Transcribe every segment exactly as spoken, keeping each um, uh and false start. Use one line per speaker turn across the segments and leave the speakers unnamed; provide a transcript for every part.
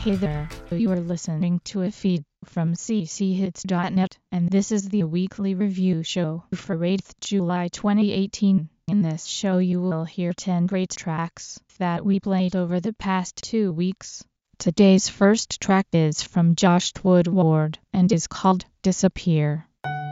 Hey there, you are listening to a feed from c c hits dot net, and this is the weekly review show for eighth of July twenty eighteen. In this show you will hear ten great tracks that we played over the past two weeks. Today's first track is from Josh Woodward and is called Disappear.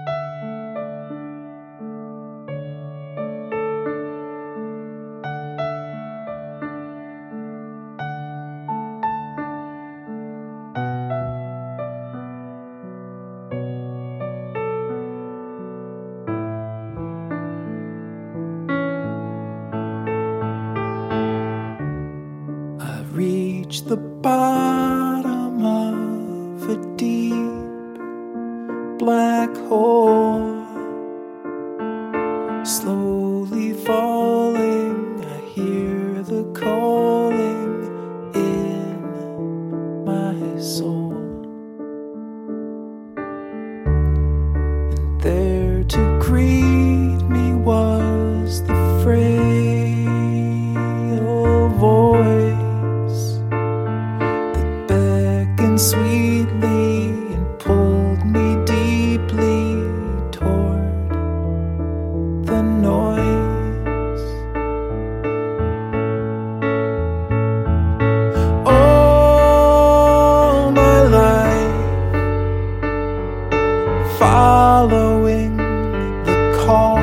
Reach the bottom of a deep black hole, slowly falling. I hear the calling in my soul, and there to greet me was the frail voice sweetly and pulled me deeply toward the noise. All my life following the call,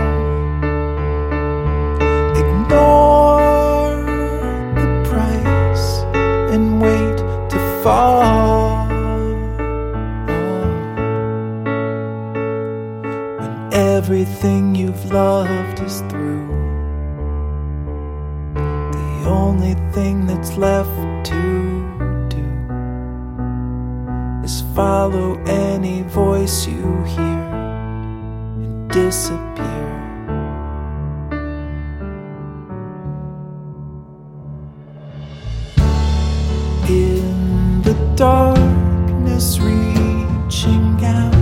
ignore the price and wait to fall. Everything you've loved is through. The only thing that's left to do is follow any voice you hear and disappear. In the darkness, reaching out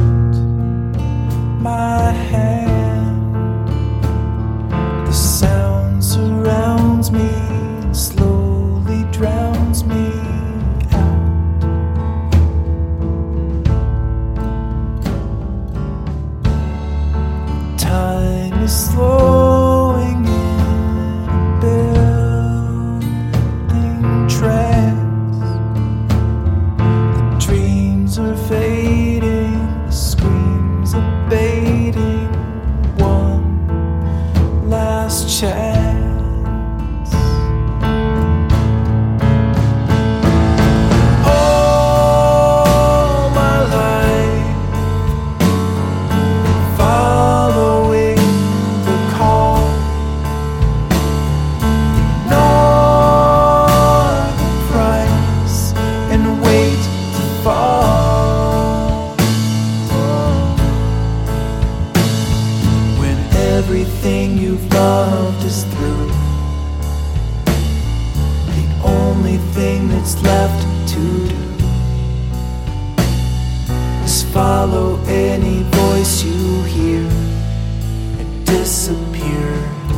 my hand, the sound surrounds me and slowly drowns me out. Time is slowing in a building tracks. The dreams are fading, the screams abating, one last chance. All my life following the call, ignore the price and wait to fall. Everything you've loved is through. The only thing that's left to do is follow any voice you hear and disappear.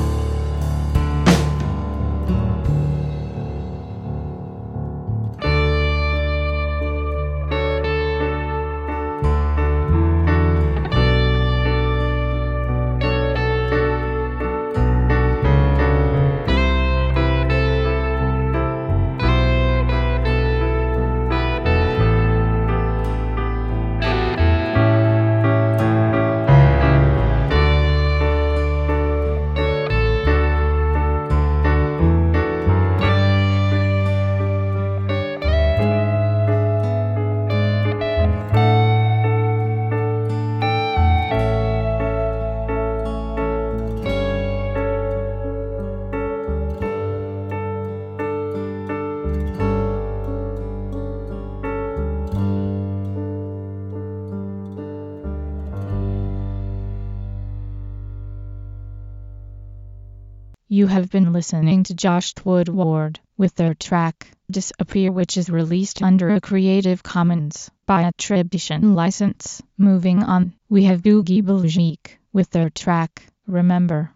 You have been listening to Josh Woodward with their track Disappear, which is released under a Creative Commons by attribution license. Moving on, we have Boogie Belgique with their track Remember.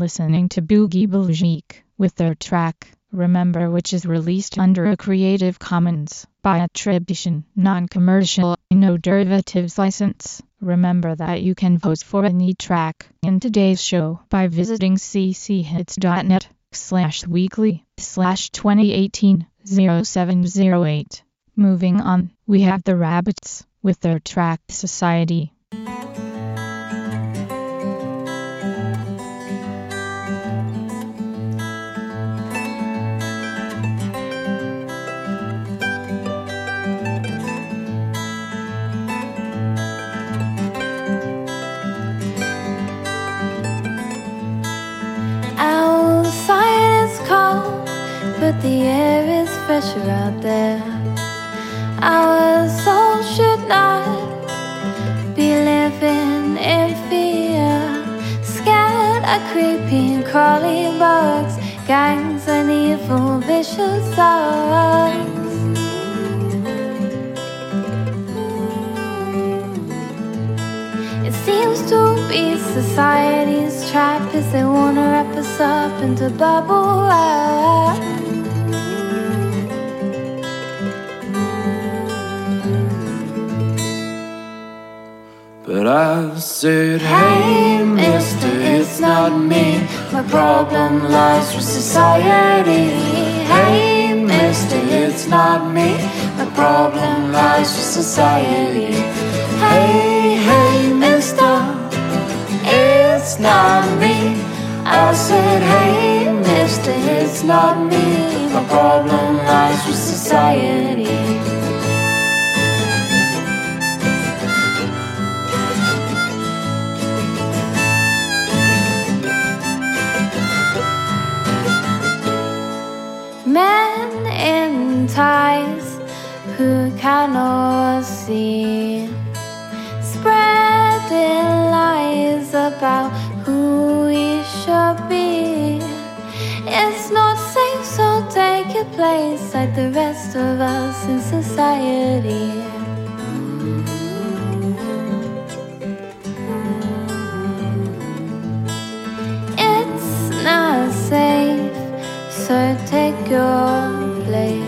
listening to Boogie Belgique with their track Remember, which is released under a Creative Commons by attribution, non-commercial, no derivatives license. Remember that you can vote for any track in today's show by visiting cchits.net slash weekly slash 2018 0708. Moving on, we have the Rabbits with their track Society.
But the air is fresher out there. Our soul should not be living in fear. Scared of creeping, crawling bugs, gangs and evil, vicious dogs. It seems to be society's trap as they wanna wrap us up into bubble wrap.
But I said, hey mister, it's not me. My problem lies with society. Hey mister, it's not me. My problem lies with society. Hey, hey mister, it's not me. I said, hey mister, it's not me. My problem lies with society.
Men in ties who cannot see, spreading lies about who we should be. It's not safe, so take your place like the rest of us in society. It's not safe, so take your place.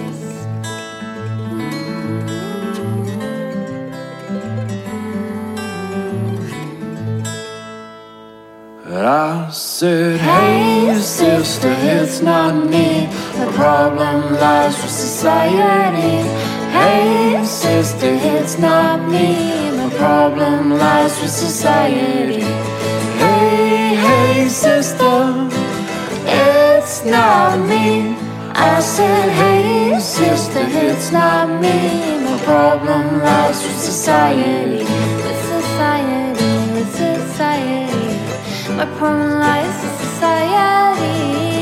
I said, hey sister, it's not me. The problem lies with society. Hey sister, it's not me. The problem lies with society. Hey, hey sister, it's not me. I said, hey sister, it's not me. My problem lies with society.
With society, with society. My problem lies with society.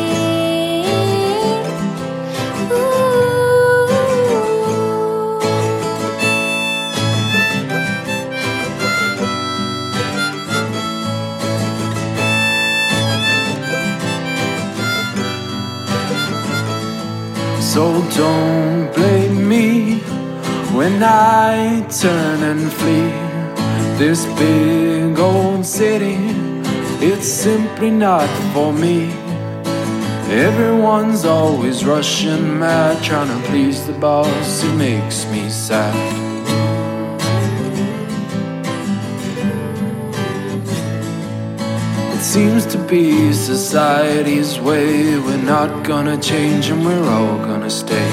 So don't blame me when I turn and flee this big old city. It's simply not for me. Everyone's always rushing mad, trying to please the boss. It makes me sad. It seems to be society's way. We're not gonna change and we're all gonna stay.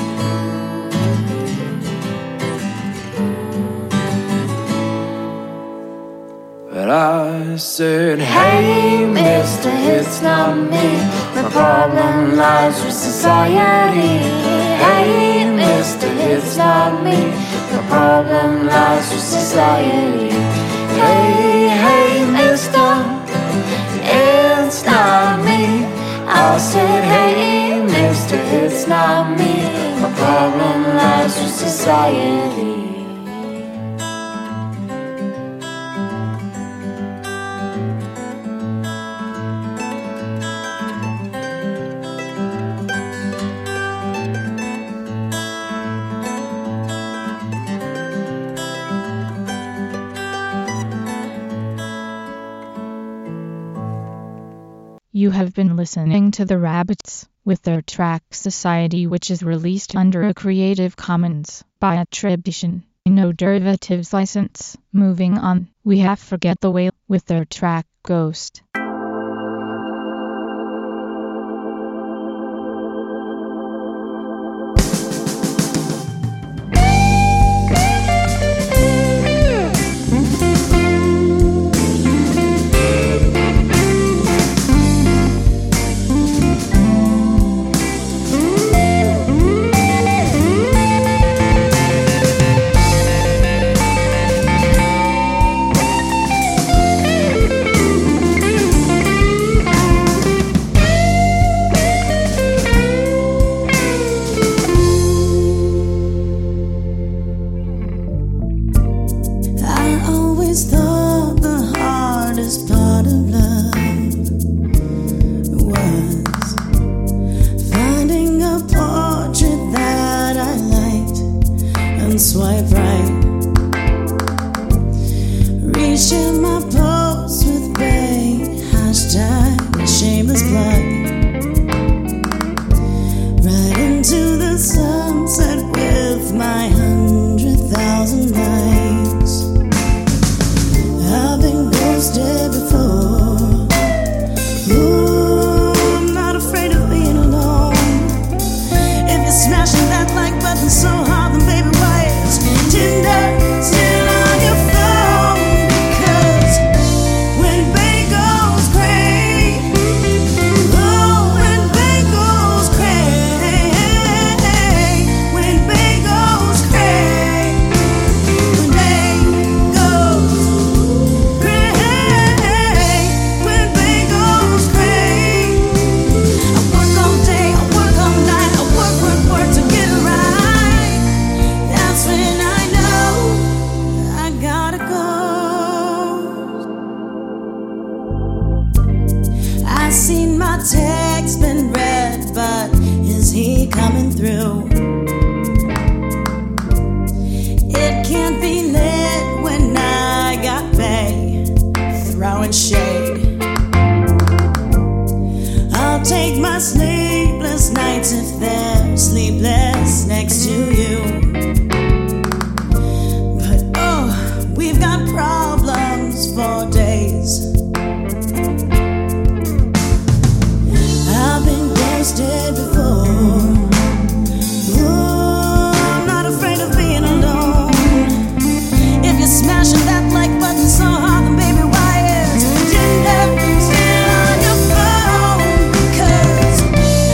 But I said, hey mister, it's not me. My problem lies with society. Hey mister, it's not me. My problem lies with society. Hey, hey mister, it's not me. I said, hey mister, it's not me. My problem lies with society.
You have been listening to The Rabbits with their track Society, which is released under a Creative Commons by attribution, no derivatives license. Moving on, we have Forget the Way with their track Ghost.
Swipe right, reshare my posts with bae, hashtag shameless plug, right into the sunset with my hundred thousand likes. I've been ghosted before. Ooh, I'm not afraid of being alone. If you're smashing that like button so hard, then baby, why is Tinder still on your phone? 'Cause when bae goes cray, oh, when bae goes cray, when bae goes cray, when bae goes cray, when bae goes cray. I work all day, I work all night, I work, work, work to get it right. That's when I know I gotta go. I seen my text been read, but is he coming through? It can't be lit when I got bae throwing shade. I'll take my sleepless nights if they're sleepless next to you. But oh, we've got problems for days. I've been ghosted before. Ooh, I'm not afraid of being alone. If you're smashing that like button so hard, then baby, why is Tinder still on your phone? 'Cause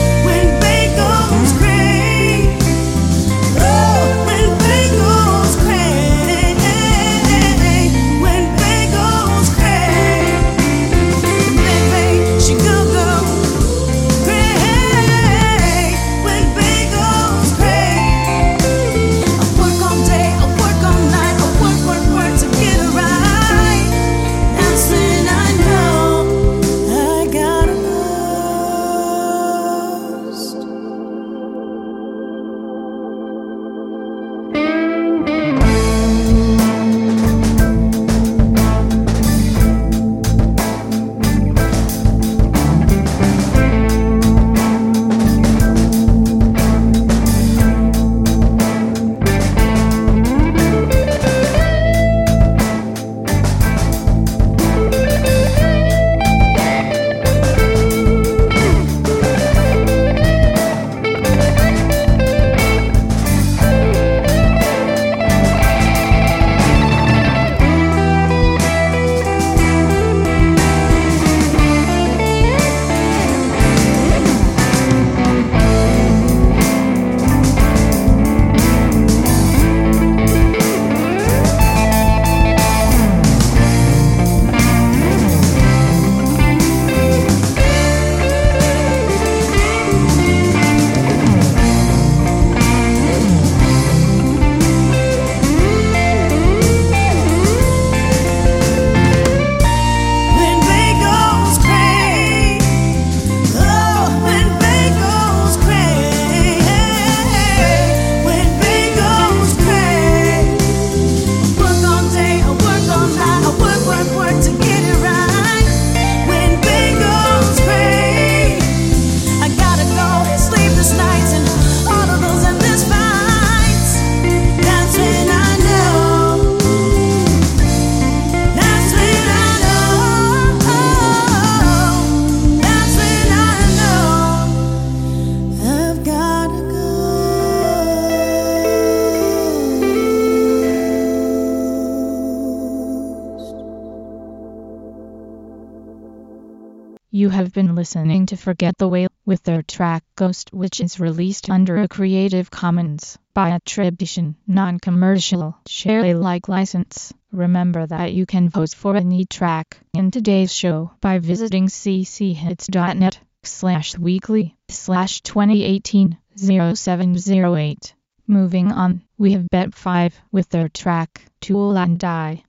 have been listening to Forget the Whale with their track Ghost, which is released under a Creative Commons by attribution, non-commercial, share Alike license. Remember that you can vote for any track in today's show by visiting cchits.net slash weekly slash 2018 0708. Moving on, we have Bet five with their track Tool and Die.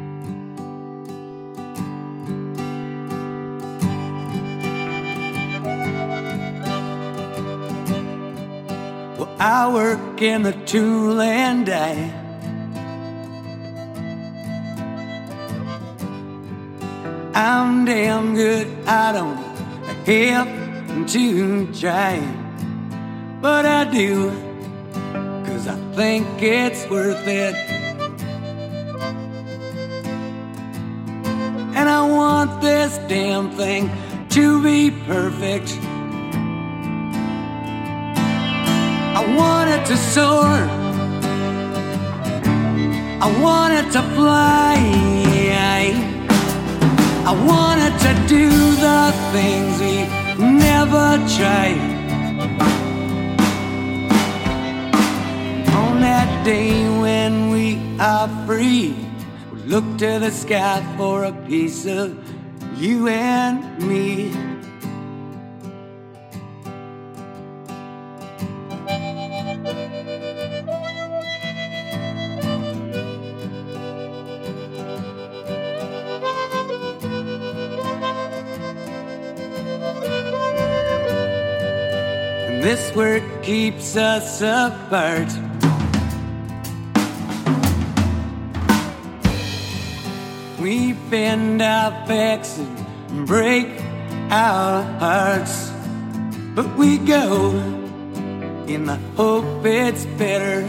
Well, I work in the tool and die. I'm damn good, I don't have to try, but I do, 'cause I think it's worth it. And I want this damn thing to be perfect. I want it to soar, I want it to fly, I wanted to do the things we never tried. On that day when we are free, we look to the sky for a piece of you and me. This work keeps us apart. We bend our backs and break our hearts, but we go in the hope it's better.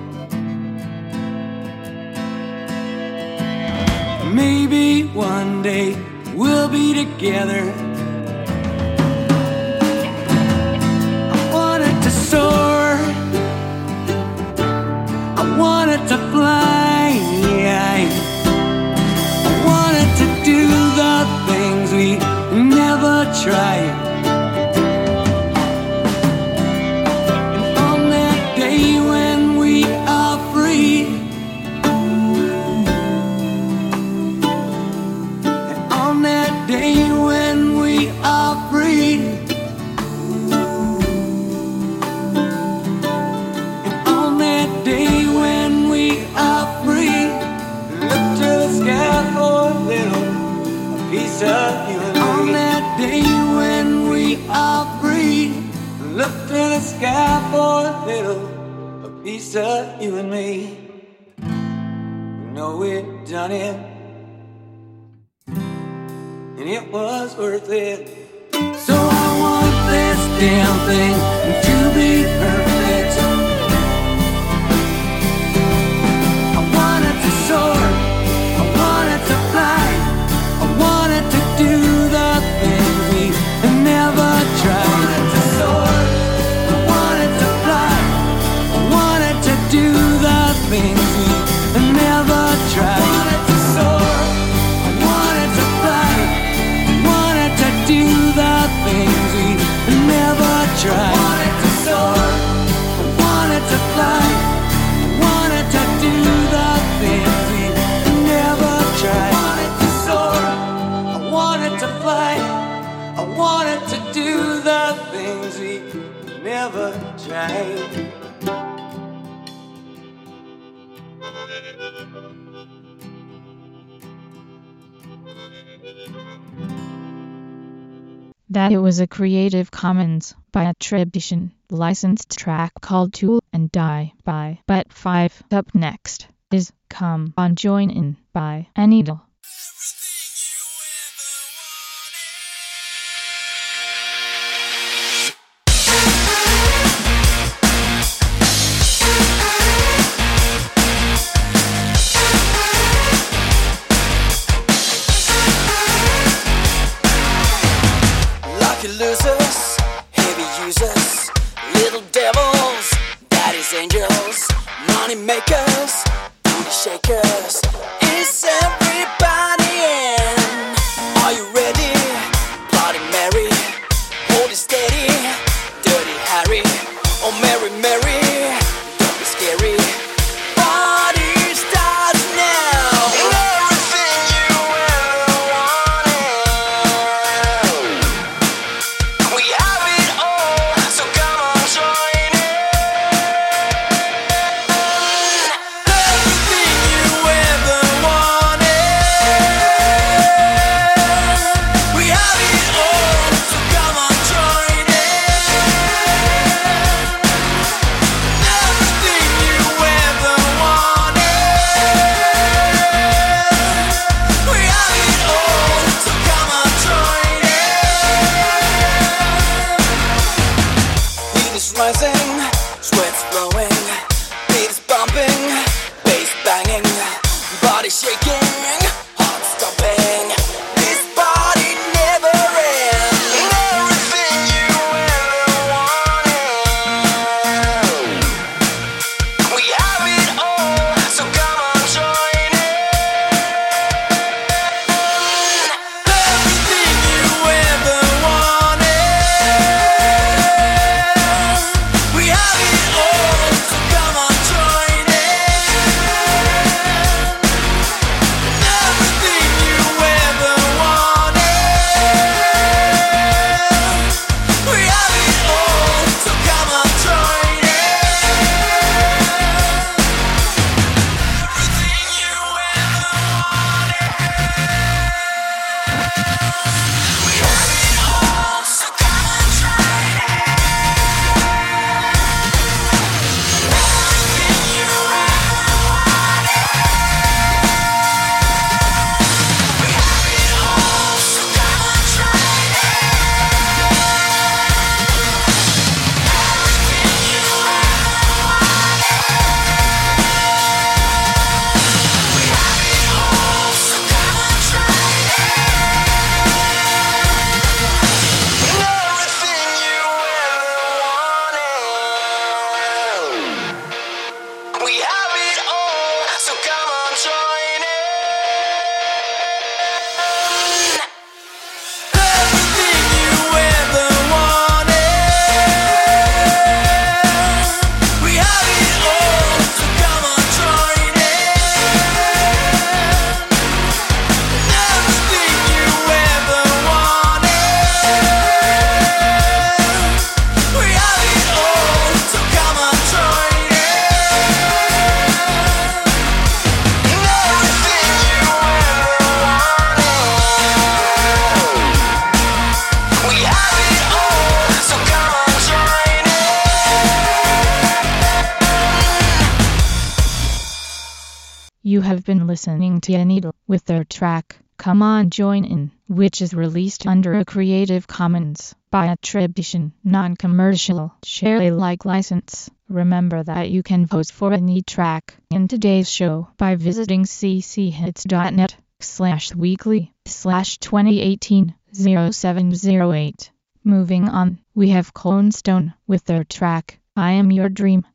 Maybe one day we'll be together. Soar, I wanted to fly, I wanted to do the things we never tried. And on that day when we are free, and on that day when we are free, on that day when we are free, look to the sky for a little, a piece of you and me. We know we've done it, and it was worth it. So I want this damn thing to be perfect. I want it to soar, I want it to fly, I wanted to do the things we never tried. I wanted to soar, I wanted to fly, I wanted to do the things we never tried. I wanted to soar, I wanted to fly, I wanted to do the things we never tried. I wanted to soar, I wanted to fly, I wanted to do the things we never tried. I wanted to soar, I wanted to fly, I wanted to do the things we never tried.
That it was a Creative Commons by attribution, licensed track called Tool and Die by Bet five. Up next is Come On Join In by Needle.
Losers, heavy users, little devils, daddy's angels, money makers, booty shakers. Is everybody in? Are you ready? Bloody Mary. Katie, Dirty Harry, oh Mary Mary, don't be scary. Party starts now. Everything you ever wanted, we have it all, so come on, join in. Everything you ever wanted, we have it all, so come on, join in. Everything you ever wanted, we have it all, so come on, join in. Heat is rising, sweat's flowing, beat is bumping, bass banging, body shaking, heart stomping. This party never ends. Everything you ever wanted, we have it all, so come on, join in. Everything you ever wanted, we have it all, so come on, join in. Everything you ever wanted, we have it all, so come on, join in. Everything you ever wanted, we have it all, so come on, join in. Everything you ever wanted, we have it all, so come on, join in. Everything you ever wanted, we have it all, so come on, join in. Everything you ever wanted, we have it all, so come on, join in. Everything you ever wanted, we have it all, so come on, join in.
You have been listening to Anita with their track, Come On Join In, which is released under a Creative Commons by attribution, non-commercial, share Alike license. Remember that you can vote for any track in today's show by visiting cchits.net slash weekly slash 2018 0708. Moving on, we have Clone Stone with their track, I Am Your Dream.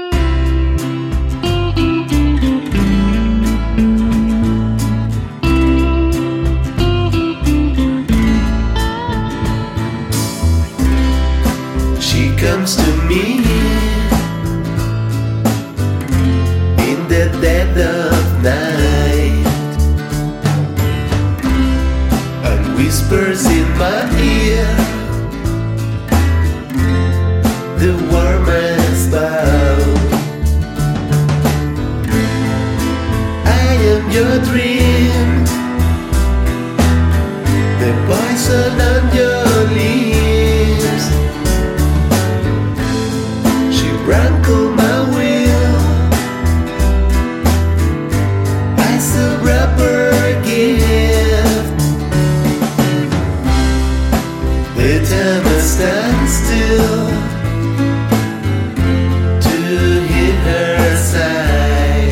She comes to me in the dead of night and whispers in my ear the warmest bow. I am your dream, the poison on your lips. She rankled my will. I still wrap her gift. The time I stand still to hear her sigh.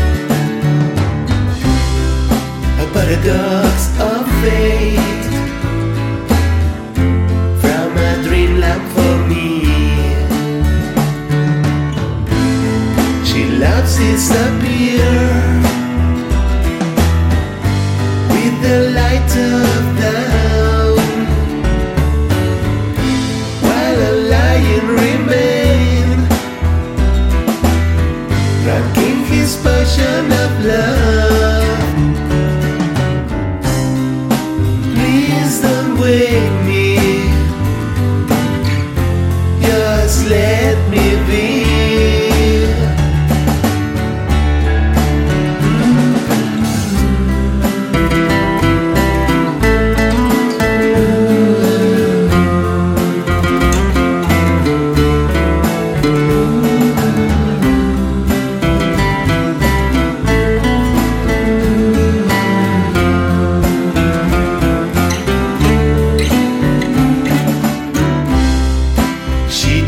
A paradox of fate from a dreamland for me. She loves disappear with the light of dawn.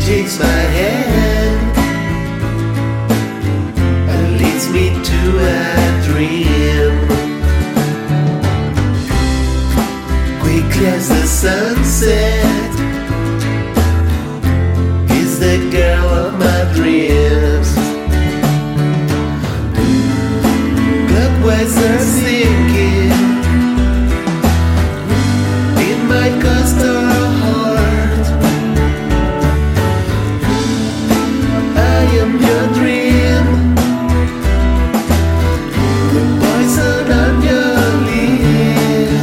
takes my hand and leads me to a dream. Quickly as the sunset is the girl of my dreams. Clockwise are sinking in my coastal heart. I am your dream, the poison on your lip.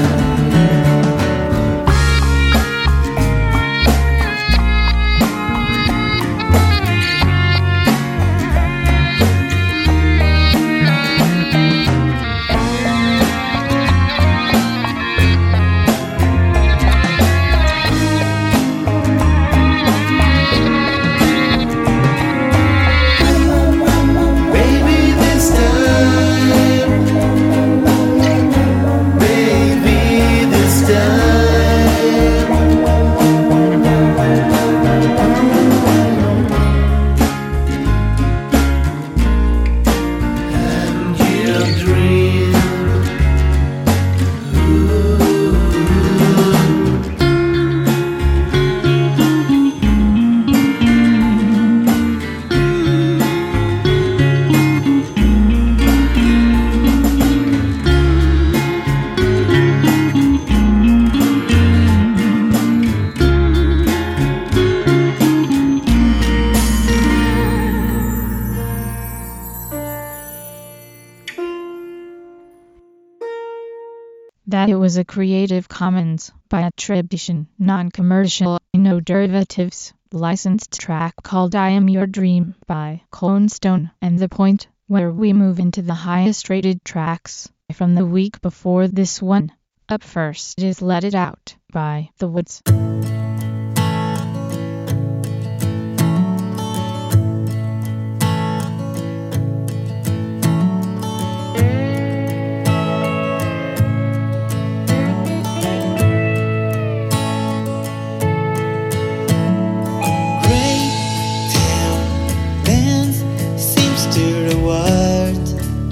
Maybe this time, maybe this time, and your dream.
That it was a Creative Commons by attribution, non-commercial, no derivatives, licensed track called I Am Your Dream by Clone Stone, and the point where we move into the highest rated tracks from the week before this one. Up first is Let It Out by The Woods.
Great town bends seems to the world.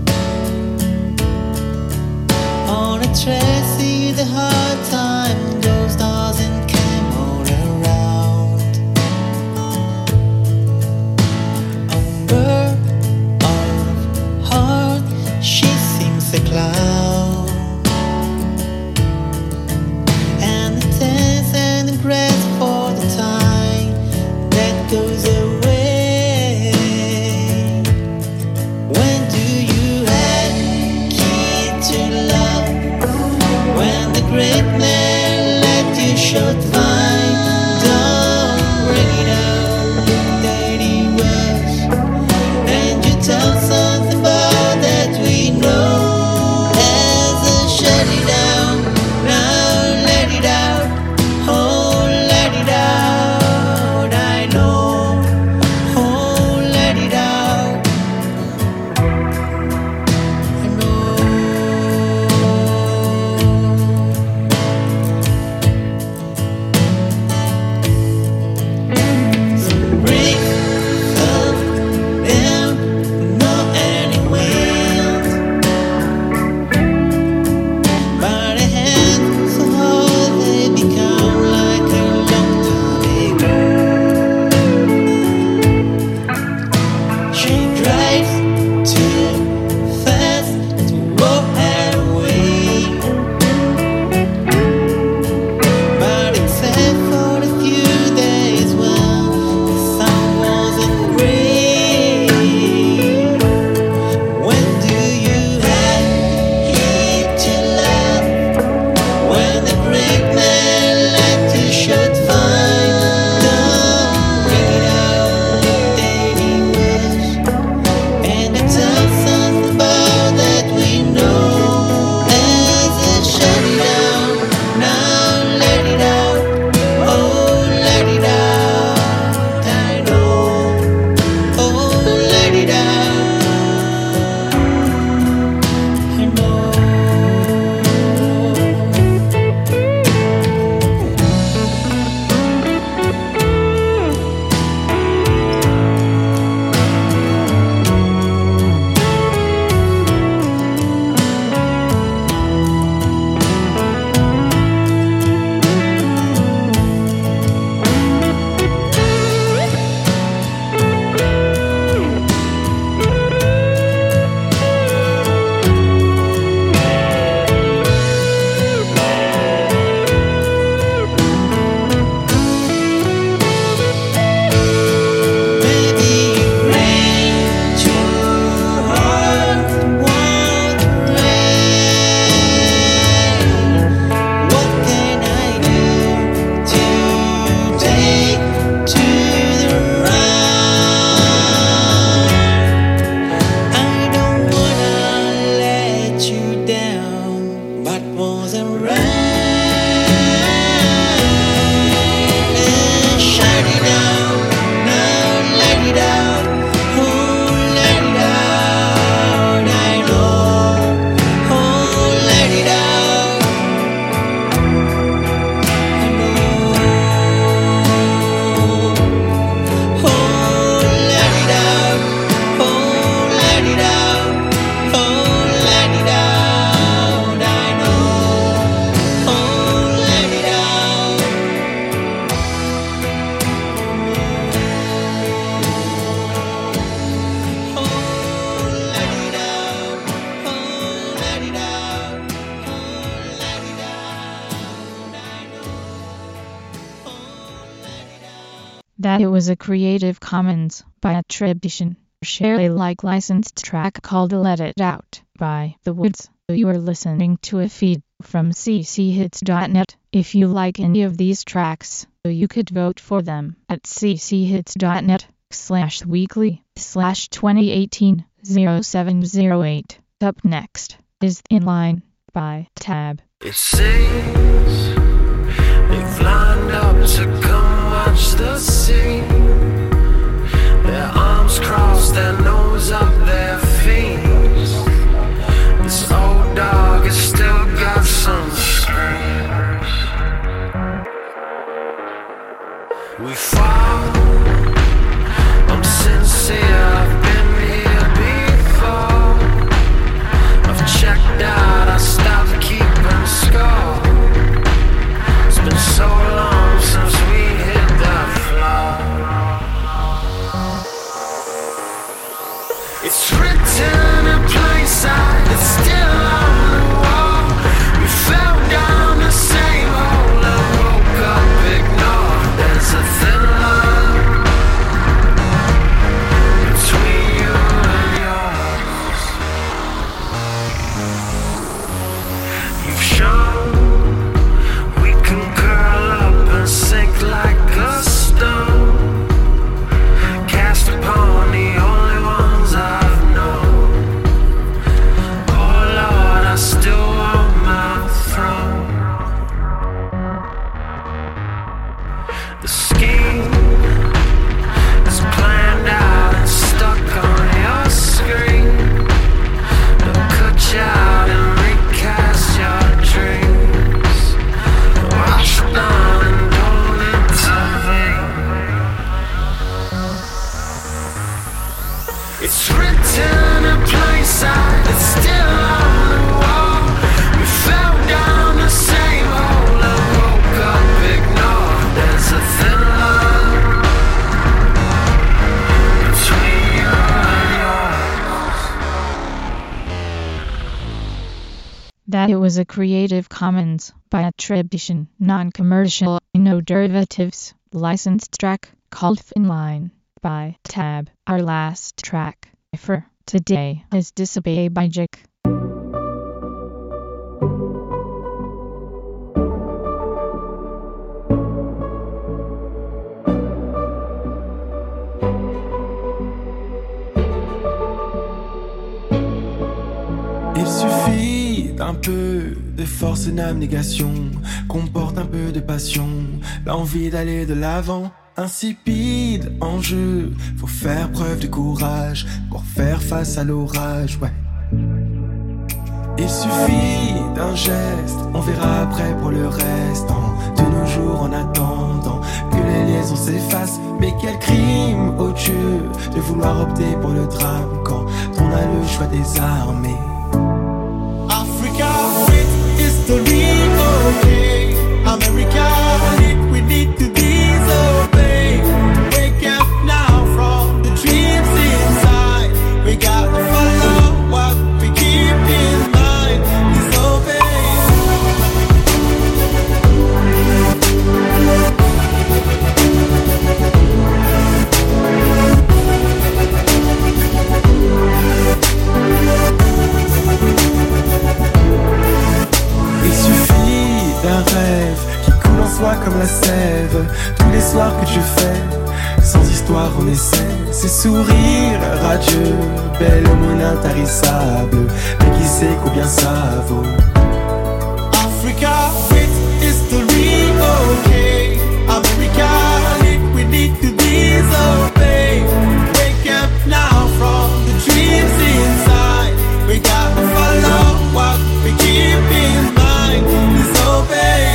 On a Tracy, the hard time goes doesn't come all around. Umber of heart, she seems a cloud. And the tense and the grass for the time that goes away. When do you have key to love? When the great man let you should find. Don't bring it out that he was. And you tell something about that we know. As a shut it down, now let it out. Oh, let it out. I know
That it was a Creative Commons by attribution, share Alike licensed track called Let It Out by The Woods. You are listening to a feed from c c hits dot net. If you like any of these tracks, you could vote for them at c c hits dot net slash weekly slash twenty eighteen oh seven oh eight. Up next is In Line by Tab.
It seems they've lined up to come watch the scene. Their arms crossed, their nose up their fiends. This old dog has still got some screams. We fall, I'm sincere, I've been here before. I've checked out, I stopped keeping score. It's been so long since we hit that floor. It's written in plain sight, it's still on the wall. We fell down the same hole and woke up ignored. There's a thin line between you and yours. You've shown we can curl up and sink like a stone, cast upon the only ones I've known. Oh Lord, I still want my throne. The scheme is planned out and stuck on your screen. They'll cut you out and recast your dreams. Watch down and don't intervene. It's written in plain sight, it's still on the wall. We fell down the same hole and woke up ignored. There's a thin line between you and yours.
That it was a Creative Commons by attribution, non-commercial, no derivatives, licensed track called In Line by Tab. Our last track for today is Disobey by Jick.
Il suffit d'un peu de force et d'abnégation, qu'on porte un peu de passion, l'envie d'aller de l'avant. Insipide en jeu, faut faire preuve de courage pour faire face à l'orage, ouais. Il suffit d'un geste, on verra après pour le reste. De nos jours en attendant que les liaisons s'effacent. Mais quel crime odieux de vouloir opter pour le drame quand on a le choix des armées. Africa with history, okay. America, we need to disobey. Wake up now from the dreams inside. We got to follow what we keep in mind. Disobey. Il suffit d'un rêve qui coule en soi comme la sève. Tous les soirs que je fais, sans histoire on essaie. Ces sourires radieux, belle aumône intarissable. Mais qui sait combien ça vaut. Africa with history, okay. America, we need to disobey. Wake up now from the dreams inside. We got to follow what we keep in mind. Disobey.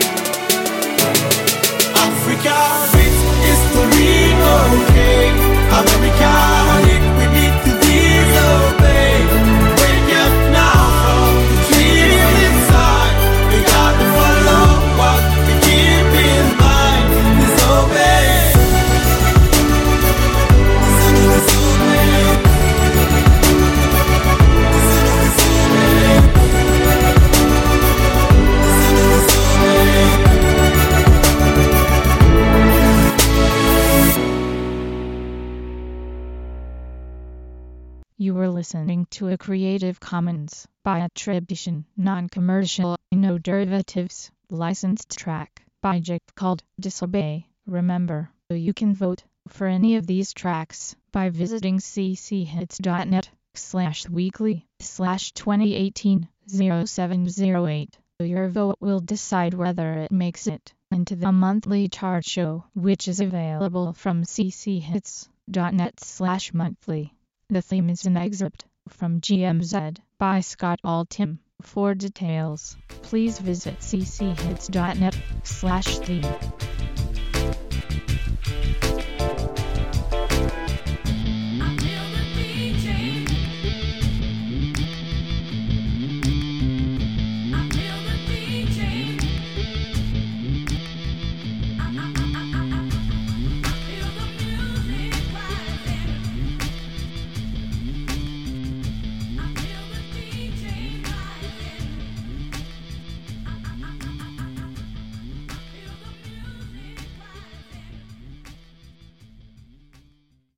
Africa with history, okay. How can we count on it? We need to disobey. Wake up now from the dreams inside. We got to follow what we keep in mind. Disobey.
You were listening to a Creative Commons by attribution, non-commercial, no derivatives, licensed track by Jake called Disobey. Remember, you can vote for any of these tracks by visiting cchits.net slash weekly slash 2018 0708. Your vote will decide whether it makes it into the monthly chart show, which is available from cchits.net slash monthly. The theme is an excerpt from G M Z by Scott Altham. For details, please visit cchits.net slash theme.